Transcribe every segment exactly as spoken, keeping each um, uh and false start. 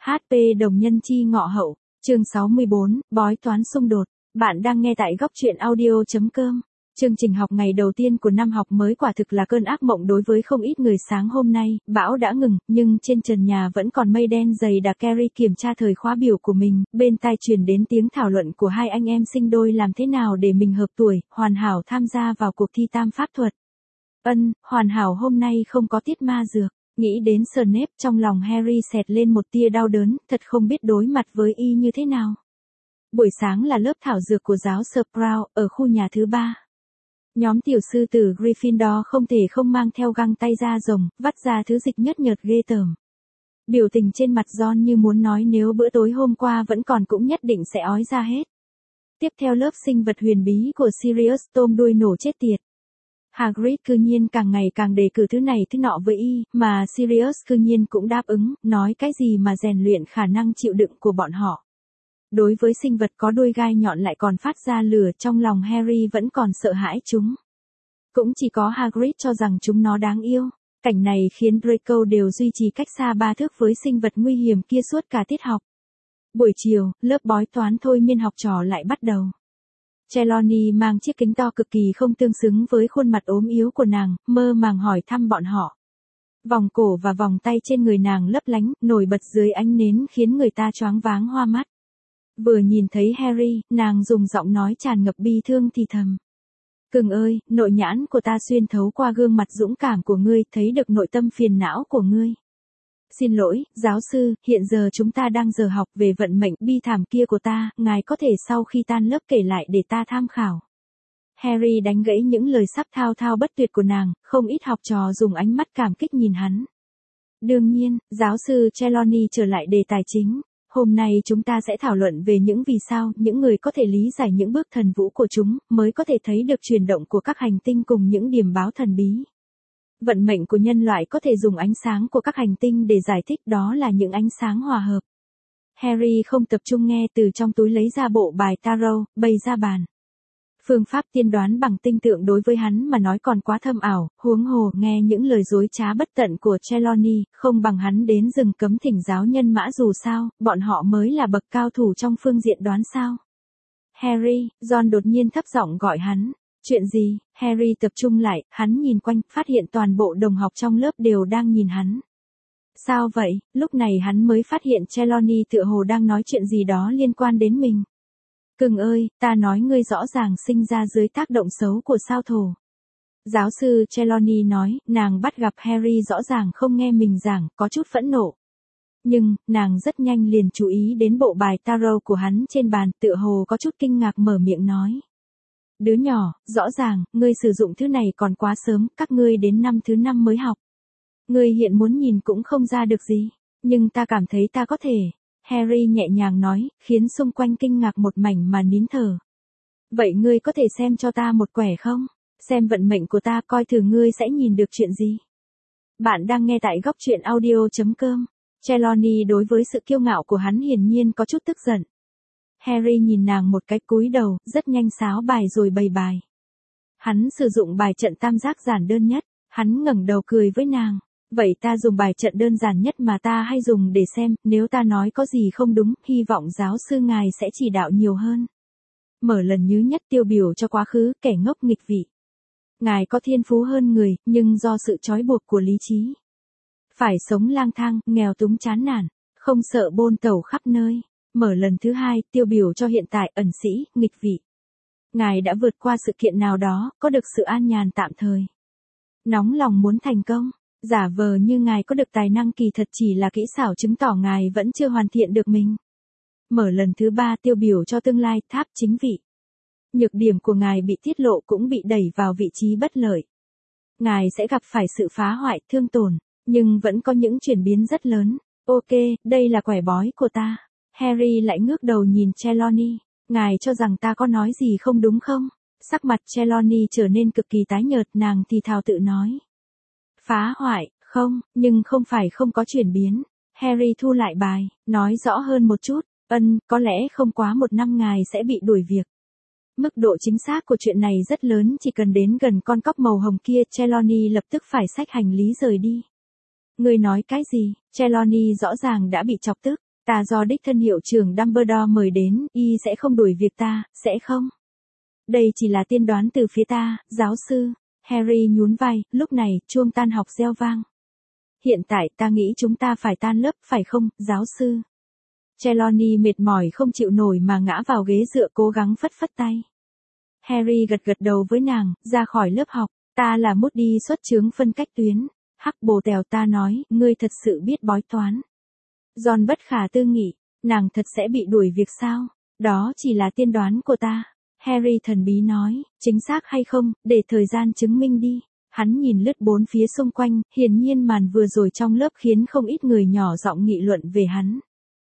hát pê đồng nhân chi ngọ hậu, chương sáu mươi bốn, bói toán xung đột. Bạn đang nghe tại góc truyện audio chấm com. Chương trình học ngày đầu tiên của năm học mới quả thực là cơn ác mộng đối với không ít người. Sáng hôm nay, bão đã ngừng, nhưng trên trần nhà vẫn còn mây đen dày đặc. Carrie kiểm tra thời khóa biểu của mình, bên tai truyền đến tiếng thảo luận của hai anh em sinh đôi làm thế nào để mình hợp tuổi, hoàn hảo tham gia vào cuộc thi tam pháp thuật. Ân, hoàn hảo hôm nay không có tiết ma dược. Nghĩ đến Snape, trong lòng Harry xẹt lên một tia đau đớn, thật không biết đối mặt với y như thế nào. Buổi sáng là lớp thảo dược của giáo sư Sprout, ở khu nhà thứ ba. Nhóm tiểu sư tử Gryffindor không thể không mang theo găng tay da rồng, vắt ra thứ dịch nhớt nhợt ghê tởm. Biểu tình trên mặt Ron như muốn nói nếu bữa tối hôm qua vẫn còn cũng nhất định sẽ ói ra hết. Tiếp theo lớp sinh vật huyền bí của Sirius tôm đuôi nổ chết tiệt. Hagrid cư nhiên càng ngày càng đề cử thứ này thứ nọ với y, mà Sirius cư nhiên cũng đáp ứng, nói cái gì mà rèn luyện khả năng chịu đựng của bọn họ. Đối với sinh vật có đuôi gai nhọn lại còn phát ra lửa, trong lòng Harry vẫn còn sợ hãi chúng. Cũng chỉ có Hagrid cho rằng chúng nó đáng yêu. Cảnh này khiến Draco đều duy trì cách xa ba thước với sinh vật nguy hiểm kia suốt cả tiết học. Buổi chiều, lớp bói toán thôi miên học trò lại bắt đầu. Trelawney mang chiếc kính to cực kỳ không tương xứng với khuôn mặt ốm yếu của nàng, mơ màng hỏi thăm bọn họ. Vòng cổ và vòng tay trên người nàng lấp lánh, nổi bật dưới ánh nến khiến người ta choáng váng hoa mắt. Vừa nhìn thấy Harry, nàng dùng giọng nói tràn ngập bi thương thì thầm. Cưng ơi, nội nhãn của ta xuyên thấu qua gương mặt dũng cảm của ngươi, thấy được nội tâm phiền não của ngươi. Xin lỗi, giáo sư, hiện giờ chúng ta đang giờ học về vận mệnh bi thảm kia của ta, ngài có thể sau khi tan lớp kể lại để ta tham khảo. Harry đánh gãy những lời sắp thao thao bất tuyệt của nàng, không ít học trò dùng ánh mắt cảm kích nhìn hắn. Đương nhiên, giáo sư Trelawney trở lại đề tài chính. Hôm nay chúng ta sẽ thảo luận về những vì sao những người có thể lý giải những bước thần vũ của chúng, mới có thể thấy được chuyển động của các hành tinh cùng những điểm báo thần bí. Vận mệnh của nhân loại có thể dùng ánh sáng của các hành tinh để giải thích, đó là những ánh sáng hòa hợp. Harry không tập trung nghe, từ trong túi lấy ra bộ bài tarot, bày ra bàn. Phương pháp tiên đoán bằng tinh tượng đối với hắn mà nói còn quá thâm ảo, huống hồ nghe những lời dối trá bất tận của Trelawney, không bằng hắn đến rừng cấm thỉnh giáo nhân mã, dù sao, bọn họ mới là bậc cao thủ trong phương diện đoán sao. Harry, Ron đột nhiên thấp giọng gọi hắn. Chuyện gì? Harry tập trung lại, hắn nhìn quanh, phát hiện toàn bộ đồng học trong lớp đều đang nhìn hắn. Sao vậy? Lúc này hắn mới phát hiện Trelawney tựa hồ đang nói chuyện gì đó liên quan đến mình. Cưng ơi, ta nói ngươi rõ ràng sinh ra dưới tác động xấu của sao thổ. Giáo sư Trelawney nói, nàng bắt gặp Harry rõ ràng không nghe mình giảng, có chút phẫn nộ. Nhưng, nàng rất nhanh liền chú ý đến bộ bài tarot của hắn trên bàn, tựa hồ có chút kinh ngạc mở miệng nói. Đứa nhỏ, rõ ràng, ngươi sử dụng thứ này còn quá sớm, các ngươi đến năm thứ năm mới học. Ngươi hiện muốn nhìn cũng không ra được gì, nhưng ta cảm thấy ta có thể. Harry nhẹ nhàng nói, khiến xung quanh kinh ngạc một mảnh mà nín thở. Vậy ngươi có thể xem cho ta một quẻ không? Xem vận mệnh của ta, coi thử ngươi sẽ nhìn được chuyện gì. Bạn đang nghe tại góc truyện audio chấm com. Trelawney đối với sự kiêu ngạo của hắn hiển nhiên có chút tức giận. Harry nhìn nàng một cái, cúi đầu, rất nhanh sáo bài rồi bày bài. Hắn sử dụng bài trận tam giác giản đơn nhất, hắn ngẩng đầu cười với nàng. Vậy ta dùng bài trận đơn giản nhất mà ta hay dùng để xem, nếu ta nói có gì không đúng, hy vọng giáo sư ngài sẽ chỉ đạo nhiều hơn. Mở lần nhứ nhất tiêu biểu cho quá khứ, kẻ ngốc nghịch vị. Ngài có thiên phú hơn người, nhưng do sự trói buộc của lý trí. Phải sống lang thang, nghèo túng chán nản, không sợ bôn tẩu khắp nơi. Mở lần thứ hai, tiêu biểu cho hiện tại, ẩn sĩ, nghịch vị. Ngài đã vượt qua sự kiện nào đó, có được sự an nhàn tạm thời. Nóng lòng muốn thành công. Giả vờ như ngài có được tài năng, kỳ thật chỉ là kỹ xảo chứng tỏ ngài vẫn chưa hoàn thiện được mình. Mở lần thứ ba, tiêu biểu cho tương lai, tháp chính vị. Nhược điểm của ngài bị tiết lộ cũng bị đẩy vào vị trí bất lợi. Ngài sẽ gặp phải sự phá hoại, thương tổn, nhưng vẫn có những chuyển biến rất lớn. Ok, đây là quẻ bói của ta. Harry lại ngước đầu nhìn Trelawney. Ngài cho rằng ta có nói gì không đúng không? Sắc mặt Trelawney trở nên cực kỳ tái nhợt, nàng thì thào tự nói. Phá hoại, không, nhưng không phải không có chuyển biến. Harry thu lại bài, nói rõ hơn một chút. Ân, có lẽ không quá một năm ngài sẽ bị đuổi việc. Mức độ chính xác của chuyện này rất lớn, chỉ cần đến gần con cóc màu hồng kia, Trelawney lập tức phải xách hành lý rời đi. Ngươi nói cái gì? Trelawney rõ ràng đã bị chọc tức. Ta do đích thân hiệu trưởng Dumbledore mời đến, y sẽ không đuổi việc ta, sẽ không? Đây chỉ là tiên đoán từ phía ta, giáo sư. Harry nhún vai, lúc này, chuông tan học reo vang. Hiện tại ta nghĩ chúng ta phải tan lớp, phải không, giáo sư? Trelawney mệt mỏi không chịu nổi mà ngã vào ghế dựa cố gắng phất phất tay. Harry gật gật đầu với nàng, ra khỏi lớp học. Ta là Moody xuất chướng phân cách tuyến. Hắc bồ tèo ta nói, ngươi thật sự biết bói toán. John bất khả tư nghị, nàng thật sẽ bị đuổi việc sao? Đó chỉ là tiên đoán của ta. Harry thần bí nói, chính xác hay không, để thời gian chứng minh đi. Hắn nhìn lướt bốn phía xung quanh, hiển nhiên màn vừa rồi trong lớp khiến không ít người nhỏ giọng nghị luận về hắn.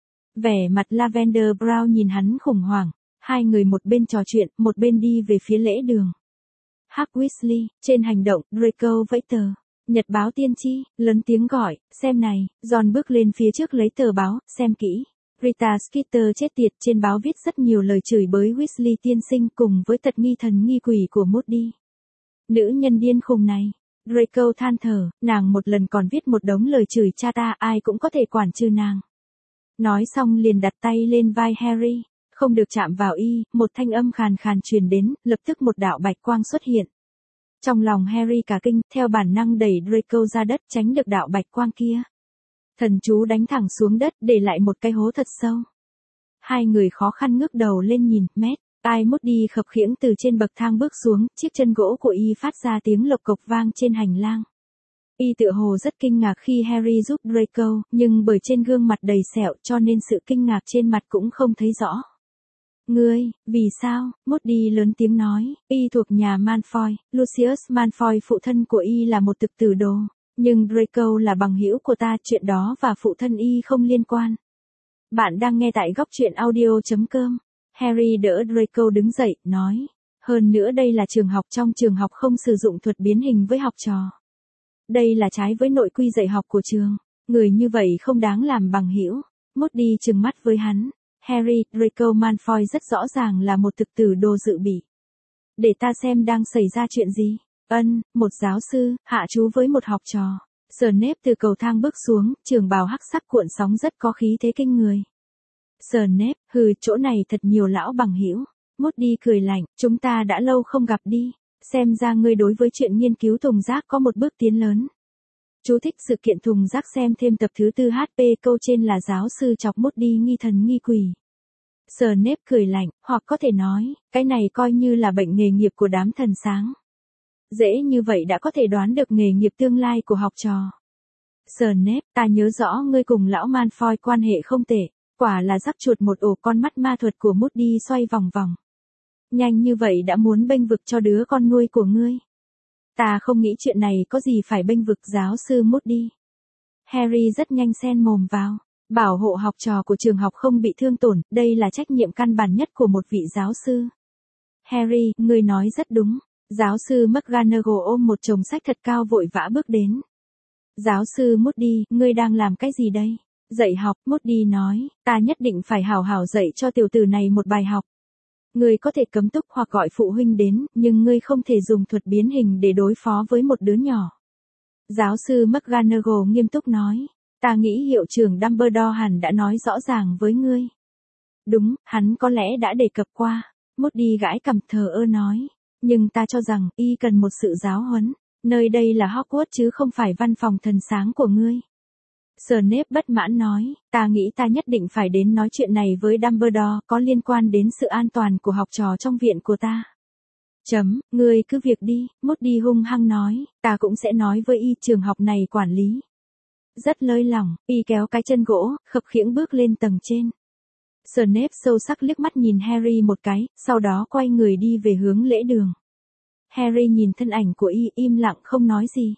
Vẻ mặt Lavender Brown nhìn hắn khủng hoảng, hai người một bên trò chuyện, một bên đi về phía lễ đường. Hắc Weasley, trên hành động, Draco vẫy tờ. Nhật báo tiên tri, lớn tiếng gọi, xem này, John bước lên phía trước lấy tờ báo, xem kỹ. Rita Skeeter chết tiệt, trên báo viết rất nhiều lời chửi bới Weasley tiên sinh cùng với tật nghi thần nghi quỷ của Moody. Nữ nhân điên khùng này. Draco than thở, nàng một lần còn viết một đống lời chửi cha ta, ai cũng có thể quản trừ nàng. Nói xong liền đặt tay lên vai Harry, không được chạm vào y, một thanh âm khàn khàn truyền đến, lập tức một đạo bạch quang xuất hiện. Trong lòng Harry cả kinh, theo bản năng đẩy Draco ra đất tránh được đạo bạch quang kia. Thần chú đánh thẳng xuống đất để lại một cái hố thật sâu. Hai người khó khăn ngước đầu lên nhìn, mét, tai Moody khập khiễng từ trên bậc thang bước xuống, chiếc chân gỗ của y phát ra tiếng lộc cộc vang trên hành lang. Y tựa hồ rất kinh ngạc khi Harry giúp Draco, nhưng bởi trên gương mặt đầy sẹo cho nên sự kinh ngạc trên mặt cũng không thấy rõ. Ngươi, vì sao? Moody lớn tiếng nói, y thuộc nhà Malfoy, Lucius Malfoy phụ thân của y là một thực tử đồ, nhưng Draco là bằng hữu của ta, chuyện đó và phụ thân y không liên quan. Bạn đang nghe tại góc truyện audio chấm com. Harry đỡ Draco đứng dậy, nói, hơn nữa đây là trường học, trong trường học không sử dụng thuật biến hình với học trò. Đây là trái với nội quy dạy học của trường, người như vậy không đáng làm bằng hữu. Moody trừng mắt với hắn. Harry, Draco Malfoy rất rõ ràng là một thực tử đồ dự bị. Để ta xem đang xảy ra chuyện gì. Ân, một giáo sư, hạ chú với một học trò. Snape từ cầu thang bước xuống, trường bào hắc sắc cuộn sóng rất có khí thế kinh người. Snape, hừ, chỗ này thật nhiều lão bằng hữu. Moody cười lạnh, chúng ta đã lâu không gặp đi. Xem ra ngươi đối với chuyện nghiên cứu thùng rác có một bước tiến lớn. Chú thích sự kiện thùng rác, xem thêm tập thứ tư hát pê, câu trên là giáo sư chọc Moody nghi thần nghi quỷ. Snape cười lạnh, hoặc có thể nói, cái này coi như là bệnh nghề nghiệp của đám thần sáng. Dễ như vậy đã có thể đoán được nghề nghiệp tương lai của học trò. Snape, ta nhớ rõ ngươi cùng lão Malfoy quan hệ không tệ, quả là rắc chuột một ổ. Con mắt ma thuật của Moody xoay vòng vòng. Nhanh như vậy đã muốn bênh vực cho đứa con nuôi của ngươi. Ta không nghĩ chuyện này có gì phải bênh vực, giáo sư Moody. Harry rất nhanh xen mồm vào. Bảo hộ học trò của trường học không bị thương tổn, đây là trách nhiệm căn bản nhất của một vị giáo sư. Harry, ngươi nói rất đúng. Giáo sư McGonagall ôm một chồng sách thật cao vội vã bước đến. Giáo sư Moody, ngươi đang làm cái gì đây? Dạy học, Moody nói, ta nhất định phải hào hào dạy cho tiểu tử này một bài học. Ngươi có thể cấm túc hoặc gọi phụ huynh đến, nhưng ngươi không thể dùng thuật biến hình để đối phó với một đứa nhỏ. Giáo sư McGonagall nghiêm túc nói, ta nghĩ hiệu trưởng Dumbledore hẳn đã nói rõ ràng với ngươi. Đúng, hắn có lẽ đã đề cập qua. Moody gãi cằm thờ ơ nói, nhưng ta cho rằng y cần một sự giáo huấn. Nơi đây là Hogwarts chứ không phải văn phòng thần sáng của ngươi. Snape bất mãn nói, ta nghĩ ta nhất định phải đến nói chuyện này với Dumbledore, có liên quan đến sự an toàn của học trò trong viện của ta. Chấm, ngươi cứ việc đi, Moody hung hăng nói, ta cũng sẽ nói với y, trường học này quản lý rất lơi lỏng. Y kéo cái chân gỗ, khập khiễng bước lên tầng trên. Snape sâu sắc liếc mắt nhìn Harry một cái, sau đó quay người đi về hướng lễ đường. Harry nhìn thân ảnh của y, im lặng không nói gì.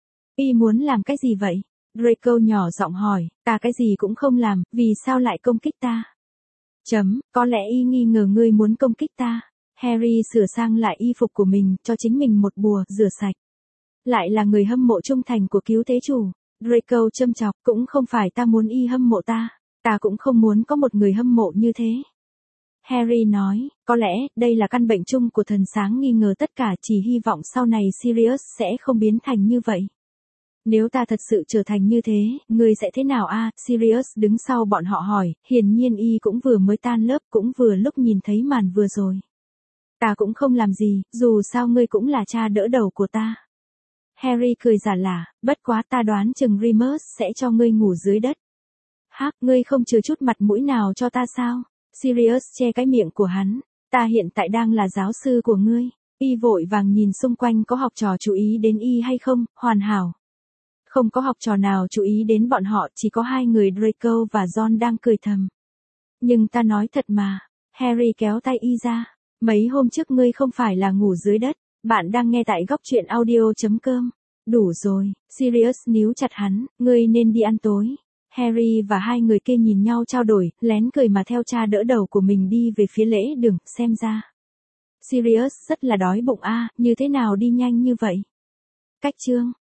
Y muốn làm cái gì vậy? Draco nhỏ giọng hỏi, ta cái gì cũng không làm, vì sao lại công kích ta? Chấm, có lẽ y nghi ngờ ngươi muốn công kích ta. Harry sửa sang lại y phục của mình, cho chính mình một bùa, rửa sạch. Lại là người hâm mộ trung thành của cứu thế chủ. Draco châm chọc, cũng không phải ta muốn y hâm mộ ta, ta cũng không muốn có một người hâm mộ như thế. Harry nói, có lẽ, đây là căn bệnh chung của thần sáng nghi ngờ tất cả, chỉ hy vọng sau này Sirius sẽ không biến thành như vậy. Nếu ta thật sự trở thành như thế, ngươi sẽ thế nào a? Sirius đứng sau bọn họ hỏi, hiển nhiên y cũng vừa mới tan lớp, cũng vừa lúc nhìn thấy màn vừa rồi. Ta cũng không làm gì, dù sao ngươi cũng là cha đỡ đầu của ta. Harry cười giả lả, bất quá ta đoán chừng Remus sẽ cho ngươi ngủ dưới đất. Hắc, ngươi không chừa chút mặt mũi nào cho ta sao? Sirius che cái miệng của hắn, ta hiện tại đang là giáo sư của ngươi. Y vội vàng nhìn xung quanh có học trò chú ý đến y hay không, hoàn hảo. Không có học trò nào chú ý đến bọn họ, chỉ có hai người Draco và John đang cười thầm. Nhưng ta nói thật mà, Harry kéo tay y ra, mấy hôm trước ngươi không phải là ngủ dưới đất, bạn đang nghe tại góc truyện audio.com. Đủ rồi, Sirius níu chặt hắn, ngươi nên đi ăn tối. Harry và hai người kia nhìn nhau trao đổi, lén cười mà theo cha đỡ đầu của mình đi về phía lễ đường, xem ra. Sirius rất là đói bụng a, như thế nào đi nhanh như vậy? Cách chương